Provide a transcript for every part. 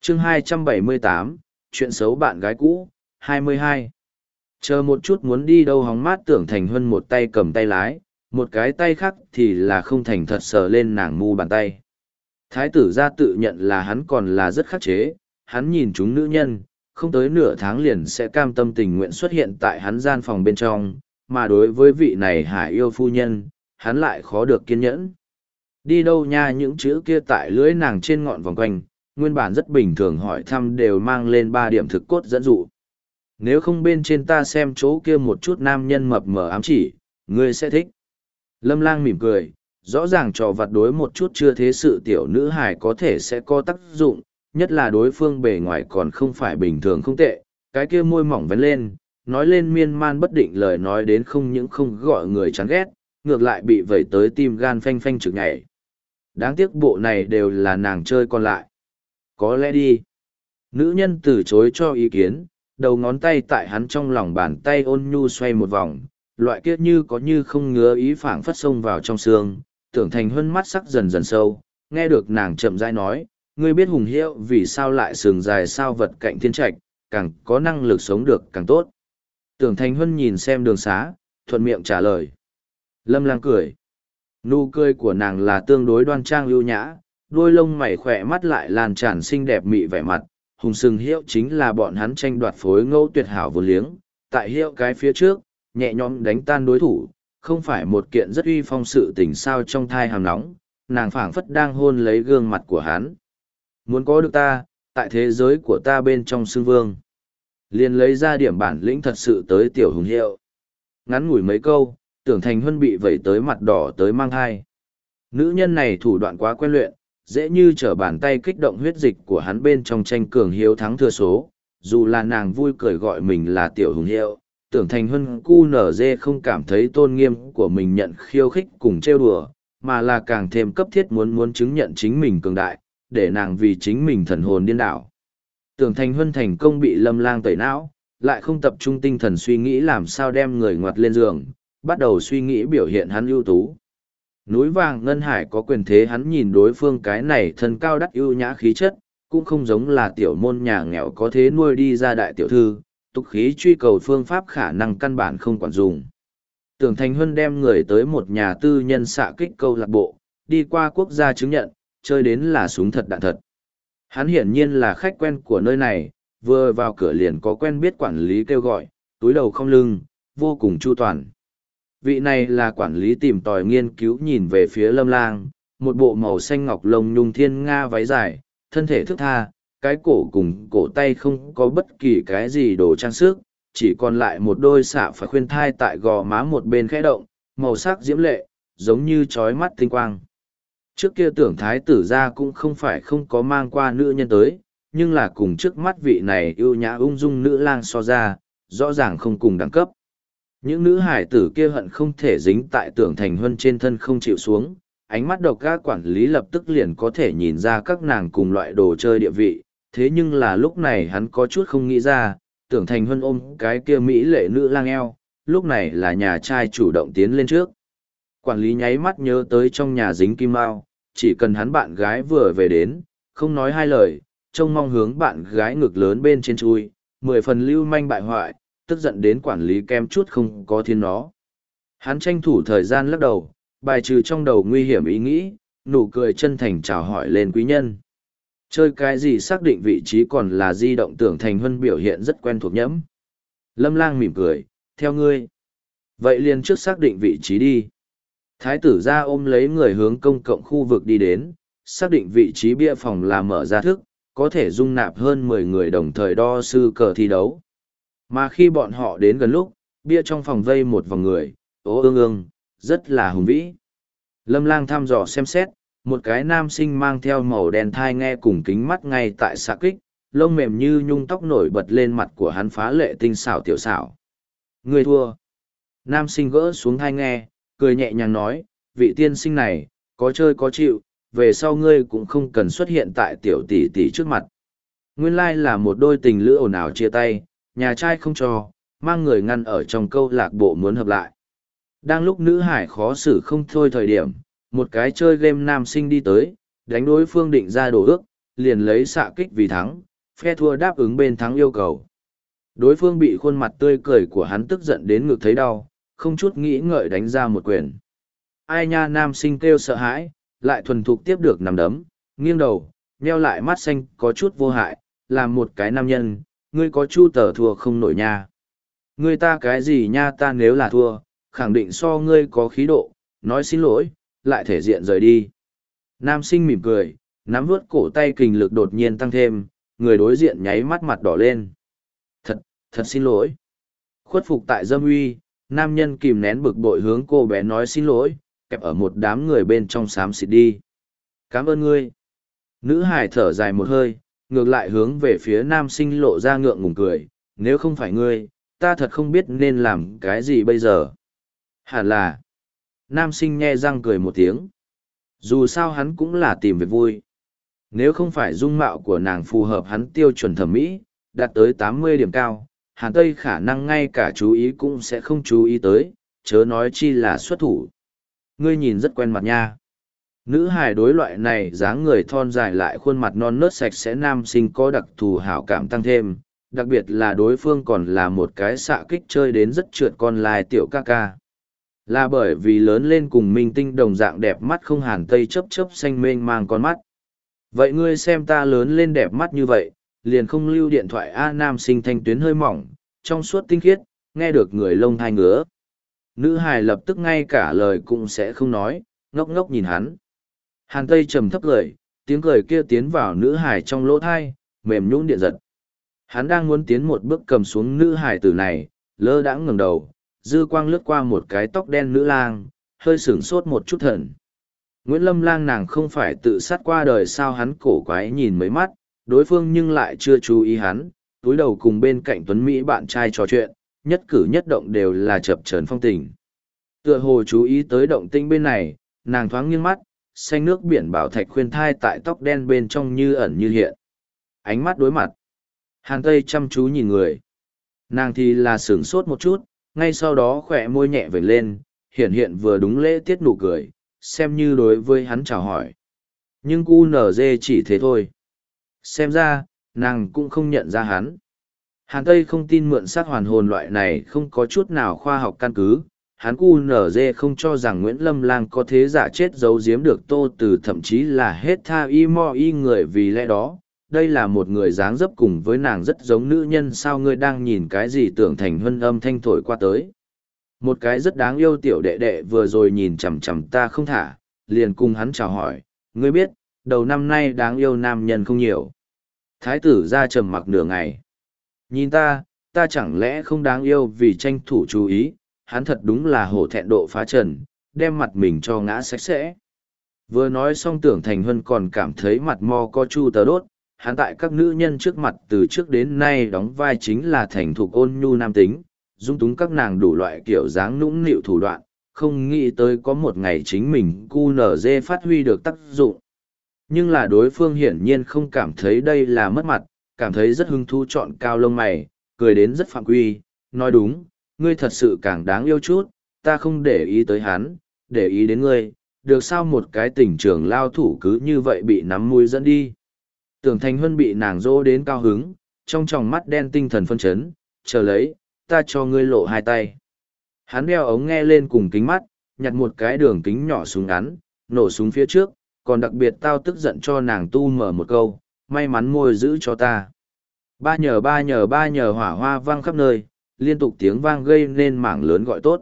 chương 278, chuyện xấu bạn gái cũ, 22. Chờ một chút muốn đi đâu hóng mát. Tưởng Thành Huân một tay cầm tay lái, một cái tay khác thì là không thành thật sờ lên nàng mu bàn tay. Thái tử gia tự nhận là hắn còn là rất khắc chế, hắn nhìn chúng nữ nhân, không tới nửa tháng liền sẽ cam tâm tình nguyện xuất hiện tại hắn gian phòng bên trong, mà đối với vị này hải yêu phu nhân, hắn lại khó được kiên nhẫn. Đi đâu nha, những chữ kia tại lưỡi nàng trên ngọn vòng quanh, nguyên bản rất bình thường hỏi thăm đều mang lên 3 điểm thực cốt dẫn dụ. Nếu không bên trên ta xem chỗ kia một chút nam nhân mập mờ ám chỉ, ngươi sẽ thích. Lâm Lang mỉm cười, rõ ràng trò vặt đối một chút chưa thế sự tiểu nữ hài có thể sẽ có tác dụng, nhất là đối phương bề ngoài còn không phải bình thường không tệ, cái kia môi mỏng vén lên, nói lên miên man bất định lời nói đến không những không gọi người chán ghét, ngược lại bị vẩy tới tim gan phanh phanh trực nhảy. Đáng tiếc bộ này đều là nàng chơi còn lại. Có lẽ đi. Nữ nhân từ chối cho ý kiến, đầu ngón tay tại hắn trong lòng bàn tay ôn nhu xoay một vòng, loại kia như có như không ngứa ý phảng phất xông vào trong xương. Tưởng Thành Huân mắt sắc dần dần sâu, nghe được nàng chậm rãi nói, ngươi biết Hùng Hiệu vì sao lại sừng dài sao vật cạnh thiên trạch, càng có năng lực sống được càng tốt. Tưởng Thành Huân nhìn xem đường xá, thuận miệng trả lời. Lâm Lang cười. Nụ cười của nàng là tương đối đoan trang ưu nhã, đôi lông mày khỏe mắt lại lan tràn xinh đẹp mị vẻ mặt. Hùng Sừng Hiệu chính là bọn hắn tranh đoạt phối ngẫu tuyệt hảo vô liếng, tại Hiệu cái phía trước, nhẹ nhõm đánh tan đối thủ, không phải một kiện rất uy phong sự tình sao trong thai hàm nóng, nàng phảng phất đang hôn lấy gương mặt của hắn. Muốn có được ta, tại thế giới của ta bên trong xương vương. Liền lấy ra điểm bản lĩnh thật sự tới tiểu Hùng Hiệu. Ngắn ngủi mấy câu, Tưởng Thành Huân bị vẩy tới mặt đỏ tới mang thai. Nữ nhân này thủ đoạn quá quen luyện, dễ như trở bàn tay kích động huyết dịch của hắn bên trong tranh cường hiếu thắng thừa số. Dù là nàng vui cười gọi mình là tiểu Hùng Hiệu, Tưởng Thành Huân cu nở dê không cảm thấy tôn nghiêm của mình nhận khiêu khích cùng trêu đùa, mà là càng thêm cấp thiết muốn chứng nhận chính mình cường đại, để nàng vì chính mình thần hồn điên đảo. Tưởng Thành Huân thành công bị Lâm Lang tẩy não, lại không tập trung tinh thần suy nghĩ làm sao đem người ngoặt lên giường, bắt đầu suy nghĩ biểu hiện hắn ưu tú. Núi vàng ngân hải có quyền thế, hắn nhìn đối phương cái này thân cao đắt ưu nhã khí chất, cũng không giống là tiểu môn nhà nghèo có thế nuôi đi ra đại tiểu thư, tục khí truy cầu phương pháp khả năng căn bản không quản dùng. Tưởng Thành Huân đem người tới một nhà tư nhân xạ kích câu lạc bộ, đi qua quốc gia chứng nhận, chơi đến là súng thật đạn thật. Hắn hiển nhiên là khách quen của nơi này, vừa vào cửa liền có quen biết quản lý kêu gọi, túi đầu không lưng, vô cùng chu toàn. Vị này là quản lý tìm tòi nghiên cứu nhìn về phía Lâm Lang, một bộ màu xanh ngọc lông nhung thiên nga váy dài, thân thể thước tha, cái cổ cùng cổ tay không có bất kỳ cái gì đồ trang sức, chỉ còn lại một đôi xạ phải khuyên thai tại gò má một bên khẽ động, màu sắc diễm lệ, giống như trói mắt tinh quang. Trước kia Tưởng thái tử gia cũng không phải không có mang qua nữ nhân tới, nhưng là cùng trước mắt vị này ưu nhã ung dung nữ lang so ra, rõ ràng không cùng đẳng cấp. Những nữ hải tử kia hận không thể dính tại Tưởng Thành Huân trên thân không chịu xuống, ánh mắt độc ác quản lý lập tức liền có thể nhìn ra các nàng cùng loại đồ chơi địa vị, thế nhưng là lúc này hắn có chút không nghĩ ra, Tưởng Thành Huân ôm cái kia mỹ lệ nữ lang eo, lúc này là nhà trai chủ động tiến lên trước. Quản lý nháy mắt nhớ tới trong nhà dính kim mao, chỉ cần hắn bạn gái vừa về đến, không nói hai lời, trông mong hướng bạn gái ngực lớn bên trên chui, 10 phần lưu manh bại hoại, tức giận đến quản lý kem chút không có thiên nó. Hắn tranh thủ thời gian lắc đầu, bài trừ trong đầu nguy hiểm ý nghĩ, nụ cười chân thành chào hỏi lên quý nhân. Chơi cái gì xác định vị trí còn là di động. Tưởng Thành Huân biểu hiện rất quen thuộc nhẫm. Lâm Lang mỉm cười, theo ngươi. Vậy liền trước xác định vị trí đi. Thái tử ra ôm lấy người hướng công cộng khu vực đi đến, xác định vị trí bia phòng là mở ra thức, có thể dung nạp hơn 10 người đồng thời đo sư cờ thi đấu. Mà khi bọn họ đến gần lúc, bia trong phòng vây một vòng người, ố ương ương, rất là hùng vĩ. Lâm Lang thăm dò xem xét, một cái nam sinh mang theo màu đen thai nghe cùng kính mắt ngay tại xạ kích, lông mềm như nhung tóc nổi bật lên mặt của hắn phá lệ tinh xảo tiểu xảo. Người thua. Nam sinh gỡ xuống thai nghe, cười nhẹ nhàng nói, vị tiên sinh này, có chơi có chịu, về sau ngươi cũng không cần xuất hiện tại tiểu tỷ tỷ trước mặt. Nguyên lai là một đôi tình lữ ồn ào chia tay, nhà trai không cho, mang người ngăn ở trong câu lạc bộ muốn hợp lại. Đang lúc nữ hải khó xử không thôi thời điểm, một cái chơi game nam sinh đi tới, đánh đối phương định ra đồ ước, liền lấy xạ kích vì thắng, phe thua đáp ứng bên thắng yêu cầu. Đối phương bị khuôn mặt tươi cười của hắn tức giận đến ngực thấy đau, không chút nghĩ ngợi đánh ra một quyền. Ai nha, nam sinh kêu sợ hãi, lại thuần thục tiếp được nằm đấm, nghiêng đầu, nheo lại mắt xanh có chút vô hại, làm một cái nam nhân, ngươi có chu tờ thua không nổi nha. Ngươi ta cái gì nha, ta nếu là thua, khẳng định so ngươi có khí độ, nói xin lỗi, lại thể diện rời đi. Nam sinh mỉm cười, nắm vuốt cổ tay kình lực đột nhiên tăng thêm, người đối diện nháy mắt mặt đỏ lên. Thật xin lỗi. Khuất phục tại dâm uy, nam nhân kìm nén bực bội hướng cô bé nói xin lỗi, kẹp ở một đám người bên trong xám xịt đi. Cảm ơn ngươi. Nữ hải thở dài một hơi, ngược lại hướng về phía nam sinh lộ ra ngượng ngùng cười, nếu không phải ngươi, ta thật không biết nên làm cái gì bây giờ. Hẳn là. Nam sinh nhe răng cười một tiếng. Dù sao hắn cũng là tìm việc vui. Nếu không phải dung mạo của nàng phù hợp hắn tiêu chuẩn thẩm mỹ, đạt tới 80 điểm cao, Hàn Tây khả năng ngay cả chú ý cũng sẽ không chú ý tới, chớ nói chi là xuất thủ. Ngươi nhìn rất quen mặt nha. Nữ hài đối loại này dáng người thon dài lại khuôn mặt non nớt sạch sẽ nam sinh có đặc thù hảo cảm tăng thêm, đặc biệt là đối phương còn là một cái xạ kích chơi đến rất trượt con lai tiểu ca ca. Là bởi vì lớn lên cùng minh tinh đồng dạng đẹp mắt không Hàn Tây chớp chớp xanh mênh mang con mắt. Vậy ngươi xem ta lớn lên đẹp mắt như vậy, liền không lưu điện thoại A, nam sinh thanh tuyến hơi mỏng, trong suốt tinh khiết, nghe được người lông thai ngứa. Nữ hài lập tức ngay cả lời cũng sẽ không nói, ngốc ngốc nhìn hắn. Hàn Tây trầm thấp cười, tiếng cười kia tiến vào nữ hài trong lỗ thai, mềm nhũn điện giật. Hắn đang muốn tiến một bước cầm xuống nữ hài tử này, lơ đãng ngẩng đầu, dư quang lướt qua một cái tóc đen nữ lang, hơi sửng sốt một chút thần. Nguyễn Lâm Lang nàng không phải tự sát qua đời sao, hắn cổ quái nhìn mấy mắt, đối phương nhưng lại chưa chú ý hắn, túi đầu cùng bên cạnh Tuấn Mỹ bạn trai trò chuyện, nhất cử nhất động đều là chập chờn phong tình. Tựa hồ chú ý tới động tĩnh bên này, nàng thoáng nghiêng mắt, xanh nước biển bảo thạch khuyên thai tại tóc đen bên trong như ẩn như hiện. Ánh mắt đối mặt. Hàn Tây chăm chú nhìn người. Nàng thì là sửng sốt một chút, ngay sau đó khỏe môi nhẹ vểnh lên, hiện hiện vừa đúng lễ tiết nụ cười, xem như đối với hắn chào hỏi. Nhưng QNZ chỉ thế thôi. Xem ra, nàng cũng không nhận ra hắn. Hàn Tây không tin mượn xác hoàn hồn loại này không có chút nào khoa học căn cứ. Hắn QNZ không cho rằng Nguyễn Lâm Lang có thế giả chết giấu giếm được Tô Từ, thậm chí là hết tha y mo y người, vì lẽ đó. Đây là một người dáng dấp cùng với nàng rất giống nữ nhân, sao ngươi đang nhìn cái gì? Tưởng Thành Hân âm thanh thổi qua tới. Một cái rất đáng yêu tiểu đệ đệ vừa rồi nhìn chằm chằm ta không thả, liền cùng hắn chào hỏi, ngươi biết, đầu năm nay đáng yêu nam nhân không nhiều. Thái tử ra trầm mặc nửa ngày. Nhìn ta chẳng lẽ không đáng yêu? Vì tranh thủ chú ý, hắn thật đúng là hổ thẹn độ phá trần, đem mặt mình cho ngã sạch sẽ. Vừa nói xong Tưởng Thành Hân còn cảm thấy mặt mo có chu tờ đốt, hắn tại các nữ nhân trước mặt từ trước đến nay đóng vai chính là thành thục ôn nhu nam tính, dung túng các nàng đủ loại kiểu dáng nũng nịu thủ đoạn, không nghĩ tới có một ngày chính mình QNZ phát huy được tác dụng. Nhưng là đối phương hiển nhiên không cảm thấy đây là mất mặt, cảm thấy rất hứng thú, chọn cao lông mày, cười đến rất phạm quy, nói đúng, ngươi thật sự càng đáng yêu chút, ta không để ý tới hắn, để ý đến ngươi, được sao? Một cái tình trường lao thủ cứ như vậy bị nắm mũi dẫn đi. Tưởng Thành Hân bị nàng dỗ đến cao hứng, trong tròng mắt đen tinh thần phân chấn, chờ lấy, ta cho ngươi lộ hai tay. Hắn đeo ống nghe lên cùng kính mắt, nhặt một cái đường kính nhỏ súng ngắn, nổ súng phía trước, còn đặc biệt tao tức giận cho nàng tu mở một câu, may mắn môi giữ cho ta. Ba nhờ hỏa hoa vang khắp nơi, liên tục tiếng vang gây nên mảng lớn gọi tốt.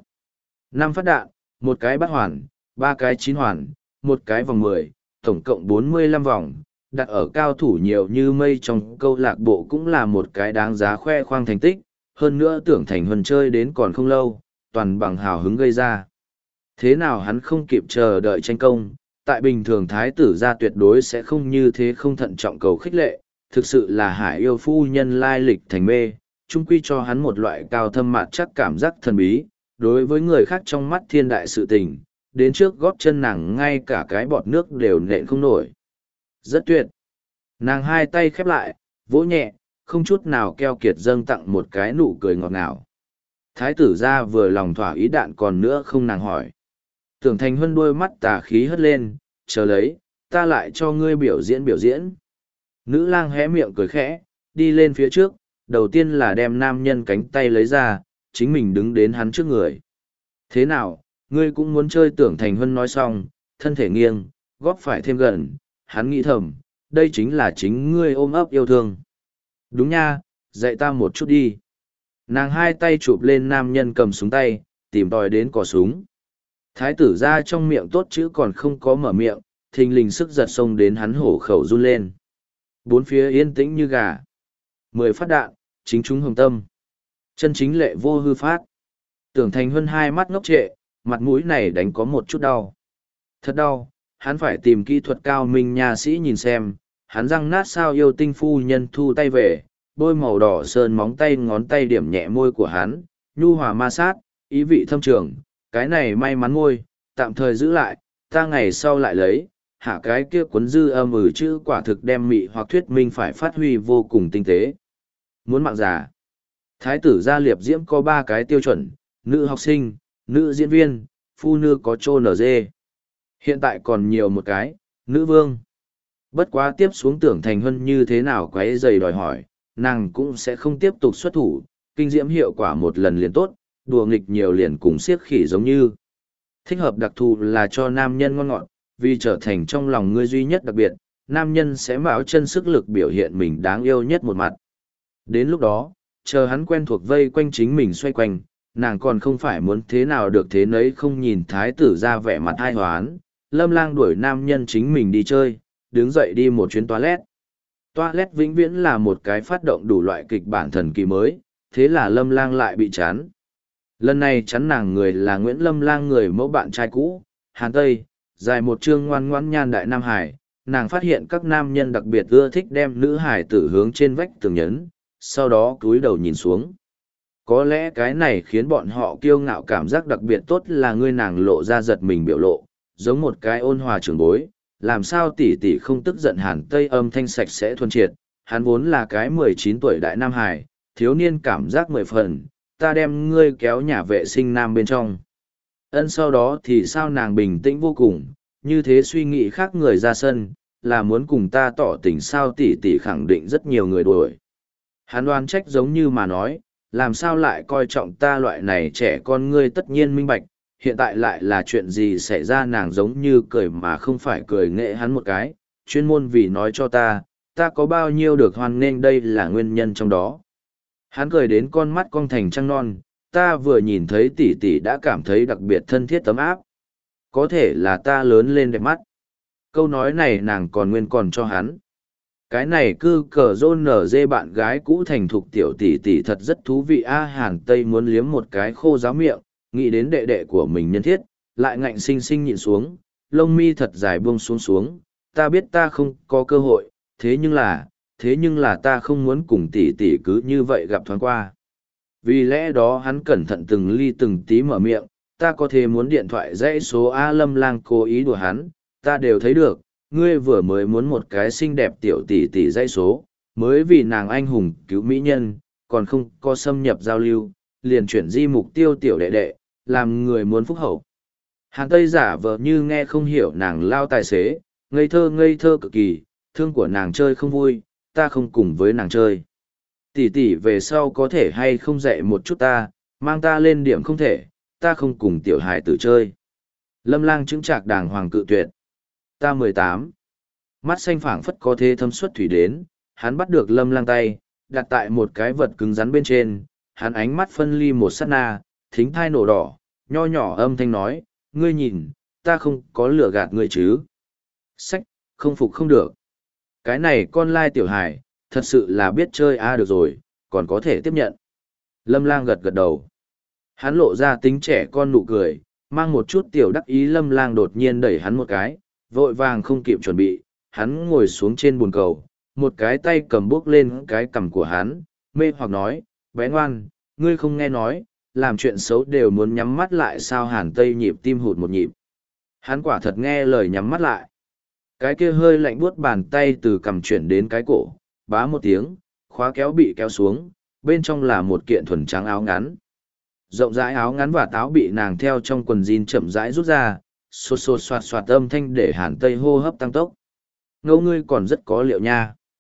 5 phát đạn, một cái bắt hoàn, 3 cái 9 hoàn, một cái vòng 10, tổng cộng 45 vòng, đặt ở cao thủ nhiều như mây trong câu lạc bộ cũng là một cái đáng giá khoe khoang thành tích. Hơn nữa Tưởng Thành Hân chơi đến còn không lâu, toàn bằng hào hứng gây ra. Thế nào hắn không kịp chờ đợi tranh công, tại bình thường thái tử gia tuyệt đối sẽ không như thế không thận trọng cầu khích lệ, thực sự là hải yêu phu nhân lai lịch thành mê, chung quy cho hắn một loại cao thâm mạt chắc cảm giác thần bí, đối với người khác trong mắt thiên đại sự tình, đến trước gót chân nàng ngay cả cái bọt nước đều nện không nổi. Rất tuyệt. Nàng hai tay khép lại, vỗ nhẹ, không chút nào keo kiệt dâng tặng một cái nụ cười ngọt ngào. Thái tử ra vừa lòng thỏa ý đạn còn nữa không, nàng hỏi. Tưởng Thành Hân đôi mắt tà khí hất lên, chờ lấy, ta lại cho ngươi biểu diễn. Nữ lang hé miệng cười khẽ, đi lên phía trước, đầu tiên là đem nam nhân cánh tay lấy ra, chính mình đứng đến hắn trước người. Thế nào, ngươi cũng muốn chơi? Tưởng Thành Hân nói xong, thân thể nghiêng, góp phải thêm gần, hắn nghĩ thầm, đây chính là chính ngươi ôm ấp yêu thương. Đúng nha, dạy ta một chút đi. Nàng hai tay chụp lên nam nhân cầm súng tay, tìm tòi đến cò súng. Thái tử ra trong miệng tốt chữ còn không có mở miệng, thình lình sức giật xông đến hắn hổ khẩu run lên. Bốn phía yên tĩnh như gà. 10 phát đạn, chính chúng hồng tâm. Chân chính lệ vô hư phát. Tưởng Thành Hân hai mắt ngốc trệ, mặt mũi này đánh có một chút đau. Thật đau, hắn phải tìm kỹ thuật cao minh nha sĩ nhìn xem, hắn răng nát sao yêu tinh phu nhân thu tay về, bôi màu đỏ sơn móng tay ngón tay điểm nhẹ môi của hắn, nhu hòa ma sát, ý vị thâm trường, cái này may mắn môi, tạm thời giữ lại, ta ngày sau lại lấy, hạ cái kia cuốn dư âm chữ quả thực đem mị hoặc thuyết minh phải phát huy vô cùng tinh tế. Muốn mạng già. Thái tử gia liệp diễm có 3 cái tiêu chuẩn, nữ học sinh, nữ diễn viên, phu nữ có chô nở dê. Hiện tại còn nhiều một cái, nữ vương. Bất quá tiếp xuống Tưởng Thành Hân như thế nào quấy giày đòi hỏi, nàng cũng sẽ không tiếp tục xuất thủ, kinh diễm hiệu quả một lần liền tốt, đùa nghịch nhiều liền cùng siếc khỉ giống như. Thích hợp đặc thù là cho nam nhân ngon ngọt, vì trở thành trong lòng ngươi duy nhất đặc biệt, nam nhân sẽ mão chân sức lực biểu hiện mình đáng yêu nhất một mặt. Đến lúc đó, chờ hắn quen thuộc vây quanh chính mình xoay quanh, nàng còn không phải muốn thế nào được thế nấy, không nhìn thái tử ra vẻ mặt ai hoán. Lâm Lang đuổi nam nhân chính mình đi chơi, đứng dậy đi một chuyến toilet. Toilet vĩnh viễn là một cái phát động đủ loại kịch bản thần kỳ mới, thế là Lâm Lang lại bị chán. Lần này chắn nàng người là Nguyễn Lâm Lang, người mẫu bạn trai cũ, Hàn Tây, dài một chương ngoan ngoãn nhan đại Nam Hải. Nàng phát hiện các nam nhân đặc biệt ưa thích đem nữ hải tử hướng trên vách tường nhấn, sau đó cúi đầu nhìn xuống. Có lẽ cái này khiến bọn họ kiêu ngạo, cảm giác đặc biệt tốt là ngươi nàng lộ ra giật mình biểu lộ, giống một cái ôn hòa trưởng bối, làm sao tỷ tỷ không tức giận. Hàn Tây âm thanh sạch sẽ thuần triệt, hắn vốn là cái 19 tuổi đại Nam Hải, thiếu niên cảm giác 10 phần, ta đem ngươi kéo nhà vệ sinh nam bên trong. Sau đó thì sao? Nàng bình tĩnh vô cùng, như thế suy nghĩ khác người ra sân, là muốn cùng ta tỏ tình sao? Tỷ tỷ khẳng định rất nhiều người đuổi. Hắn đoán trách giống như mà nói, làm sao lại coi trọng ta loại này trẻ con? Ngươi tất nhiên minh bạch, hiện tại lại là chuyện gì xảy ra? Nàng giống như cười mà không phải cười, nghệ hắn một cái, chuyên môn vì nói cho ta có bao nhiêu được hoan nghênh, đây là nguyên nhân trong đó. Hắn cười đến con mắt cong thành trăng non, ta vừa nhìn thấy tỷ tỷ đã cảm thấy đặc biệt thân thiết tấm áp. Có thể là ta lớn lên đẹp mắt. Câu nói này nàng còn cho hắn. Cái này cư cờ rôn nở dê bạn gái cũ thành thục tiểu tỷ tỷ thật rất thú vị a. Hàn Tây muốn liếm một cái khô giáo miệng, nghĩ đến đệ đệ của mình nhân thiết, lại ngạnh sinh sinh nhịn xuống, lông mi thật dài buông xuống. Ta biết ta không có cơ hội, thế nhưng là ta không muốn cùng tỷ tỷ cứ như vậy gặp thoáng qua. Vì lẽ đó hắn cẩn thận từng ly từng tí mở miệng, ta có thể muốn điện thoại dãy số A. Lâm Lang cố ý đùa hắn, ta đều thấy được, ngươi vừa mới muốn một cái xinh đẹp tiểu tỷ tỷ dãy số, mới vì nàng anh hùng cứu mỹ nhân, còn không có xâm nhập giao lưu, liền chuyển di mục tiêu tiểu đệ đệ, làm người muốn phúc hậu. Hàn Tây giả vờ như nghe không hiểu nàng lao tài xế, ngây thơ cực kỳ, thương của nàng chơi không vui, ta không cùng với nàng chơi. Tỷ tỷ về sau có thể hay không dạy một chút ta, mang ta lên điểm không thể, ta không cùng tiểu hài tử chơi. Lâm Lang chứng trạc đàng hoàng cự tuyệt. Ta 18. Mắt xanh phảng phất có thế thâm suất thủy đến, hắn bắt được Lâm Lang tay, đặt tại một cái vật cứng rắn bên trên, hắn ánh mắt phân ly một sát na, thính thai nổ đỏ, nho nhỏ âm thanh nói, ngươi nhìn, ta không có lừa gạt ngươi chứ. Sách, không phục không được. Cái này con lai tiểu hài, thật sự là biết chơi được rồi, còn có thể tiếp nhận. Lâm Lang gật gật đầu. Hắn lộ ra tính trẻ con nụ cười, mang một chút tiểu đắc ý. Lâm Lang đột nhiên đẩy hắn một cái, vội vàng không kịp chuẩn bị, hắn ngồi xuống trên bồn cầu, một cái tay cầm bước lên cái cằm của hắn, mê hoặc nói, bé ngoan, ngươi không nghe nói, làm chuyện xấu đều muốn nhắm mắt lại sao? Hàn Tây nhịp tim hụt một nhịp. Hắn quả thật nghe lời nhắm mắt lại. Cái kia hơi lạnh buốt bàn tay từ cằm chuyển đến cái cổ, bá một tiếng, khóa kéo bị kéo xuống, bên trong là một kiện thuần trắng áo ngắn. Rộng rãi áo ngắn và táo bị nàng theo trong quần jean chậm rãi rút ra, xô xoạt xoạt âm thanh để Hàn Tây hô hấp tăng tốc. Ngâu, ngươi còn rất có liệu nha.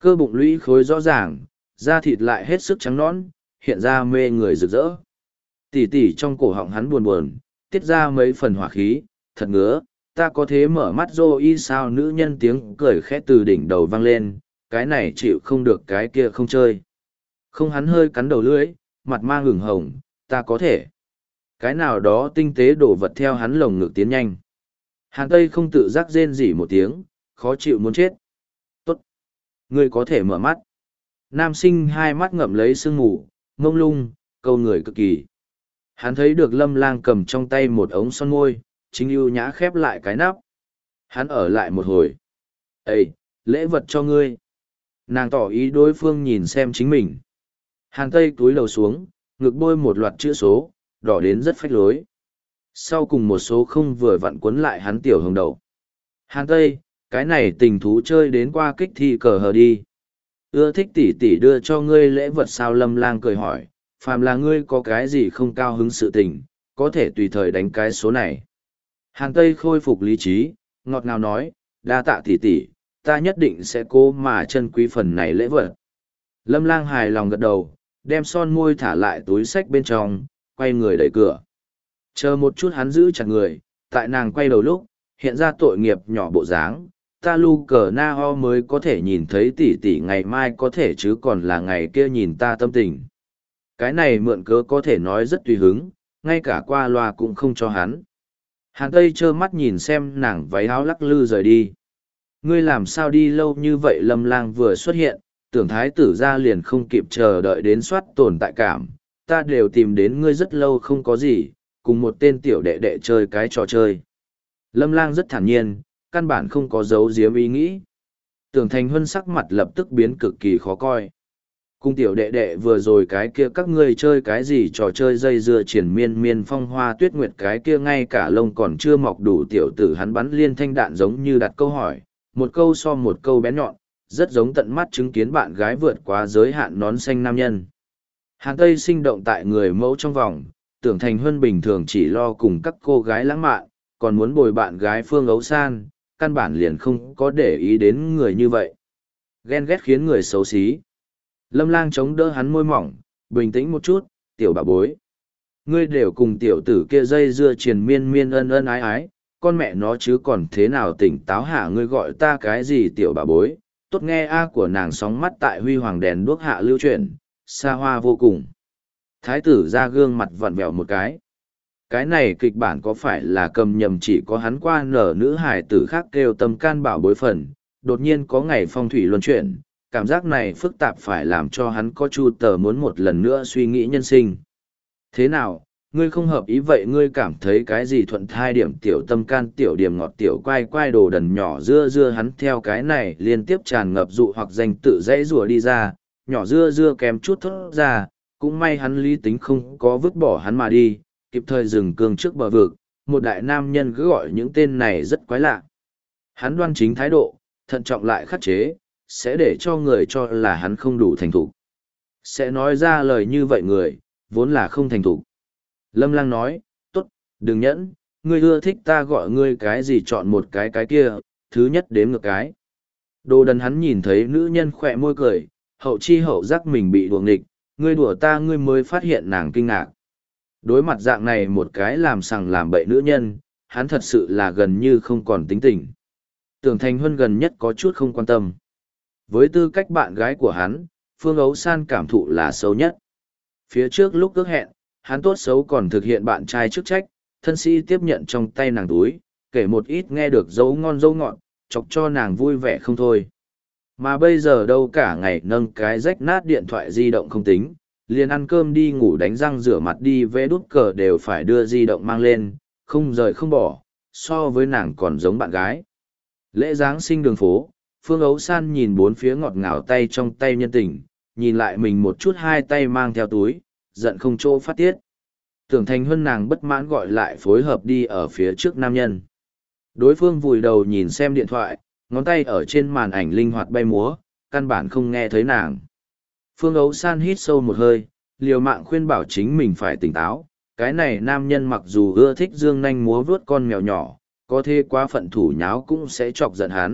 Cơ bụng lũy khối rõ ràng, da thịt lại hết sức trắng nõn, hiện ra mê người rực rỡ. Tỉ tỉ trong cổ họng hắn buồn buồn, tiết ra mấy phần hỏa khí, thật ngứa, ta có thế mở mắt rô y sao? Nữ nhân tiếng cười khẽ từ đỉnh đầu vang lên, cái này chịu không được cái kia không chơi. Không, hắn hơi cắn đầu lưỡi, mặt mang ửng hồng, ta có thể. Cái nào đó tinh tế đổ vật theo hắn lồng ngực tiến nhanh. Hàn Tây không tự giác rên rỉ một tiếng, khó chịu muốn chết. Tốt. Ngươi có thể mở mắt. Nam sinh hai mắt ngậm lấy sương mù, mông lung, câu người cực kỳ. Hắn thấy được Lâm Lang cầm trong tay một ống son môi, chính ưu nhã khép lại cái nắp. Hắn ở lại một hồi. Ê, lễ vật cho ngươi. Nàng tỏ ý đối phương nhìn xem chính mình. Hàn Tây cúi đầu xuống, ngực bôi một loạt chữ số, đỏ đến rất phách lối. Sau cùng một số không vừa vặn cuốn lại hắn tiểu hồng đầu. Hàn Tây, cái này tình thú chơi đến qua kích thi cờ hờ đi. Ưa thích tỷ tỷ đưa cho ngươi lễ vật sao? Lâm Lang cười hỏi, phàm là ngươi có cái gì không cao hứng sự tình, có thể tùy thời đánh cái số này. Hàn Tây khôi phục lý trí, ngọt ngào nói, đa tạ tỷ tỷ, ta nhất định sẽ cố mà trân quý phần này lễ vật. Lâm Lang hài lòng gật đầu, đem son môi thả lại túi xách bên trong, quay người đẩy cửa. Chờ một chút, hắn giữ chặt người, tại nàng quay đầu lúc, hiện ra tội nghiệp nhỏ bộ dáng. Ta lu cờ na ho mới có thể nhìn thấy tỷ tỷ ngày mai có thể chứ còn là ngày kia nhìn ta tâm tình. Cái này mượn cớ có thể nói rất tùy hứng, ngay cả qua loa cũng không cho hắn. Hàn Tây trơ mắt nhìn xem nàng váy áo lắc lư rời đi. Ngươi làm sao đi lâu như vậy? Lâm Lang vừa xuất hiện, tưởng thái tử ra liền không kịp chờ đợi đến soát tồn tại cảm. Ta đều tìm đến ngươi rất lâu không có gì, cùng một tên tiểu đệ đệ chơi cái trò chơi. Lâm Lang rất thản nhiên, căn bản không có giấu giếm ý nghĩ. Tưởng Thành Huân sắc mặt lập tức biến cực kỳ khó coi. Cùng tiểu đệ đệ vừa rồi cái kia các ngươi chơi cái gì trò chơi dây dưa triển miên miên phong hoa tuyết nguyệt, cái kia ngay cả lông còn chưa mọc đủ tiểu tử hắn bắn liên thanh đạn giống như đặt câu hỏi, một câu so một câu bén nhọn, rất giống tận mắt chứng kiến bạn gái vượt quá giới hạn nón xanh nam nhân. Hàn Tây sinh động tại người mẫu trong vòng, Tưởng Thành Huân bình thường chỉ lo cùng các cô gái lãng mạn, còn muốn bồi bạn gái Phương Ấu San, căn bản liền không có để ý đến người như vậy. Ghen ghét khiến người xấu xí. Lâm Lang chống đỡ hắn môi mỏng, bình tĩnh một chút, tiểu bà bối. Ngươi đều cùng tiểu tử kia dây dưa triền miên miên ân ân ái ái, con mẹ nó chứ còn thế nào tỉnh táo hả? Ngươi gọi ta cái gì tiểu bà bối? Tốt nghe a của nàng sóng mắt tại huy hoàng đèn đuốc hạ lưu chuyển, xa hoa vô cùng. Thái tử ra gương mặt vặn vẹo một cái. Cái này kịch bản có phải là cầm nhầm, chỉ có hắn qua nở nữ hài tử khác kêu tâm can bảo bối phần, đột nhiên có ngày phong thủy luân chuyển, cảm giác này phức tạp phải làm cho hắn có chu tờ muốn một lần nữa suy nghĩ nhân sinh. Thế nào, ngươi không hợp ý vậy? Ngươi cảm thấy cái gì thuận thai điểm tiểu tâm can tiểu điểm ngọt tiểu quai quai đồ đần nhỏ dưa dưa? Hắn theo cái này liên tiếp tràn ngập dụ hoặc danh tự dãy rùa đi ra, nhỏ dưa dưa kém chút thốt ra, cũng may hắn lý tính không có vứt bỏ hắn mà đi, kịp thời dừng cương trước bờ vực. Một đại nam nhân cứ gọi những tên này rất quái lạ. Hắn đoan chính thái độ, thận trọng lại khắc chế, sẽ để cho người cho là hắn không đủ thành thục. Sẽ nói ra lời như vậy người, vốn là không thành thục. Lâm Lang nói, tốt, đừng nhẫn, ngươi ưa thích ta gọi ngươi cái gì chọn một cái kia, thứ nhất đếm ngược cái. Đồ đần hắn nhìn thấy nữ nhân khỏe môi cười, hậu chi hậu giác mình bị đùa nghịch, ngươi đùa ta ngươi mới phát hiện nàng kinh ngạc. Đối mặt dạng này một cái làm sằng làm bậy nữ nhân, hắn thật sự là gần như không còn tính tình. Tưởng Thành Huân gần nhất có chút không quan tâm. Với tư cách bạn gái của hắn, Phương Ấu San cảm thụ là xấu nhất. Phía trước lúc ước hẹn, hắn tốt xấu còn thực hiện bạn trai chức trách, thân sĩ tiếp nhận trong tay nàng túi, kể một ít nghe được dấu ngon dấu ngọt, chọc cho nàng vui vẻ không thôi. Mà bây giờ đâu, cả ngày nâng cái rách nát điện thoại di động không tính, liền ăn cơm đi ngủ đánh răng rửa mặt đi vẽ đút cờ đều phải đưa di động mang lên, không rời không bỏ, so với nàng còn giống bạn gái. Lễ Giáng sinh đường phố, Phương Ấu San nhìn bốn phía ngọt ngào tay trong tay nhân tình, nhìn lại mình một chút hai tay mang theo túi, giận không chỗ phát tiết. Tưởng Thành Huân nàng bất mãn gọi lại phối hợp đi ở phía trước nam nhân. Đối phương vùi đầu nhìn xem điện thoại, ngón tay ở trên màn ảnh linh hoạt bay múa, căn bản không nghe thấy nàng. Phương Ấu San hít sâu một hơi, liều mạng khuyên bảo chính mình phải tỉnh táo. Cái này nam nhân mặc dù ưa thích dương nanh múa vuốt con mèo nhỏ, có thế quá phận thủ nháo cũng sẽ chọc giận hắn,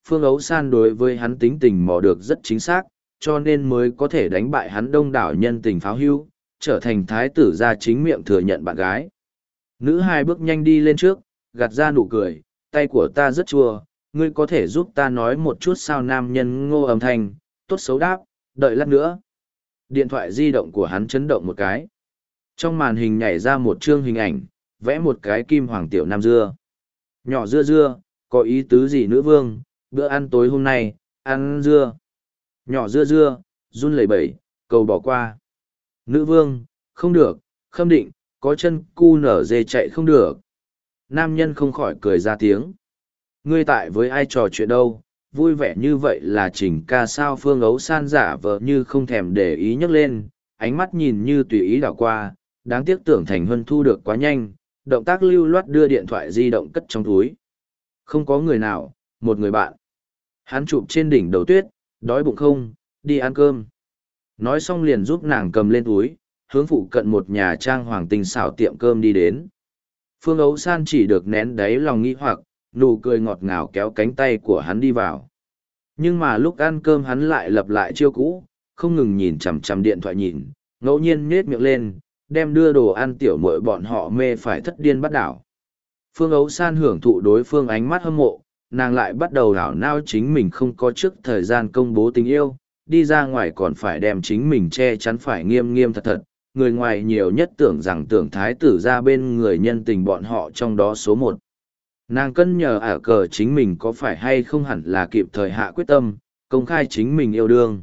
Phương Ấu San đối với hắn tính tình mò được rất chính xác, cho nên mới có thể đánh bại hắn đông đảo nhân tình pháo hưu, trở thành thái tử gia chính miệng thừa nhận bạn gái. Nữ hai bước nhanh đi lên trước, gạt ra nụ cười, tay của ta rất chua, ngươi có thể giúp ta nói một chút sao? Nam nhân ngô âm thanh, tốt xấu đáp, đợi lát nữa. Điện thoại di động của hắn chấn động một cái. Trong màn hình nhảy ra một chương hình ảnh, vẽ một cái kim hoàng tiểu nam dưa. Nhỏ dưa dưa, có ý tứ gì nữ vương, bữa ăn tối hôm nay, ăn dưa. Nhỏ dưa dưa, run lẩy bẩy, cầu bỏ qua. Nữ vương, không được, khâm định, có chân cu nở dê chạy không được. Nam nhân không khỏi cười ra tiếng. Ngươi tại với ai trò chuyện đâu, vui vẻ như vậy là Trình ca sao? Phương Ấu San giả vờ như không thèm để ý nhấc lên, ánh mắt nhìn như tùy ý đảo qua, đáng tiếc Tưởng Thành Huân thu được quá nhanh, động tác lưu loát đưa điện thoại di động cất trong túi. Không có người nào, một người bạn. Hắn chụp trên đỉnh đầu tuyết, đói bụng không, đi ăn cơm. Nói xong liền giúp nàng cầm lên túi, hướng phụ cận một nhà trang hoàng tinh xảo tiệm cơm đi đến. Phương Ấu San chỉ được nén đáy lòng nghĩ hoặc, nụ cười ngọt ngào kéo cánh tay của hắn đi vào. Nhưng mà lúc ăn cơm hắn lại lặp lại chiêu cũ, không ngừng nhìn chằm chằm điện thoại nhìn, ngẫu nhiên nhếch miệng lên, đem đưa đồ ăn tiểu muội bọn họ mê phải thất điên bắt đảo. Phương Ấu San hưởng thụ đối phương ánh mắt hâm mộ, nàng lại bắt đầu đảo nao chính mình không có trước thời gian công bố tình yêu, đi ra ngoài còn phải đem chính mình che chắn phải nghiêm nghiêm thật thật, người ngoài nhiều nhất tưởng rằng Tưởng thái tử ra bên người nhân tình bọn họ trong đó số một. Nàng cân nhờ ả cờ chính mình có phải hay không hẳn là kịp thời hạ quyết tâm, công khai chính mình yêu đương.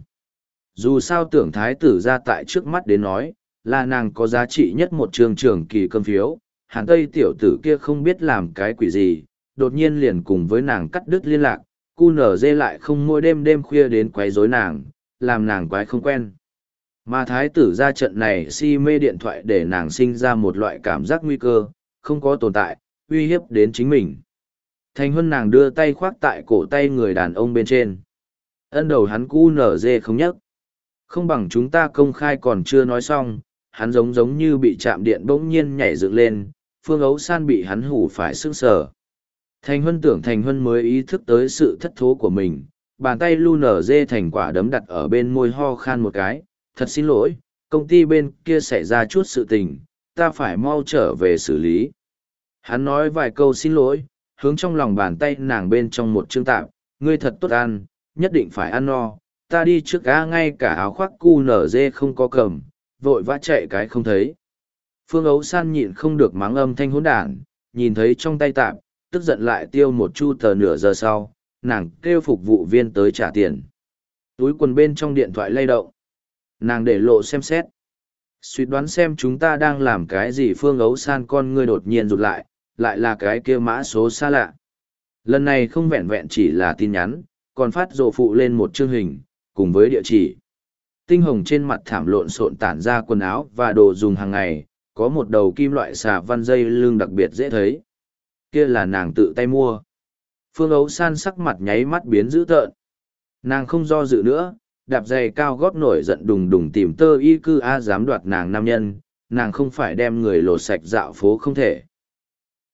Dù sao Tưởng thái tử ra tại trước mắt đến nói, là nàng có giá trị nhất một trường trưởng kỳ cơm phiếu, Hàn Tây tiểu tử kia không biết làm cái quỷ gì, đột nhiên liền cùng với nàng cắt đứt liên lạc, cu nở dê lại không mỗi đêm đêm khuya đến quấy rối nàng, làm nàng quái không quen. Mà thái tử ra trận này si mê điện thoại để nàng sinh ra một loại cảm giác nguy cơ, không có tồn tại, uy hiếp đến chính mình. Thành Huân nàng đưa tay khoác tại cổ tay người đàn ông bên trên. Ân đầu hắn cu nở dê không nhấc. Không bằng chúng ta công khai còn chưa nói xong, hắn giống như bị chạm điện bỗng nhiên nhảy dựng lên, Phương Ấu San bị hắn hủ phải sững sờ. Thành Huân tưởng Thành Huân mới ý thức tới sự thất thố của mình, bàn tay lu nở dê thành quả đấm đặt ở bên môi ho khan một cái, thật xin lỗi, công ty bên kia xảy ra chút sự tình, ta phải mau trở về xử lý. Hắn nói vài câu xin lỗi, hướng trong lòng bàn tay nàng bên trong một chương tạp, ngươi thật tốt ăn, nhất định phải ăn no, ta đi trước ga ngay cả áo khoác cu nở dê không có cầm, vội vã chạy cái không thấy. Phương Ấu San nhịn không được mắng âm thanh hỗn đản, nhìn thấy trong tay tạp, tức giận lại tiêu một chu tờ nửa giờ sau, nàng kêu phục vụ viên tới trả tiền. Túi quần bên trong điện thoại lay động. Nàng để lộ xem xét. Suýt đoán xem chúng ta đang làm cái gì. Phương Ấu San con ngươi đột nhiên rụt lại là cái kia mã số xa lạ. Lần này không vẹn vẹn chỉ là tin nhắn, còn phát rộ phụ lên một chương hình, cùng với địa chỉ. Tinh hồng trên mặt thảm lộn xộn tản ra quần áo và đồ dùng hàng ngày, có một đầu kim loại xà văn dây lưng đặc biệt dễ thấy. Kia là nàng tự tay mua. Phương Ấu San sắc mặt nháy mắt biến dữ tợn. Nàng không do dự nữa, đạp giày cao gót nổi giận đùng đùng tìm tơ y cư a dám đoạt nàng nam nhân, nàng không phải đem người lột sạch dạo phố không thể.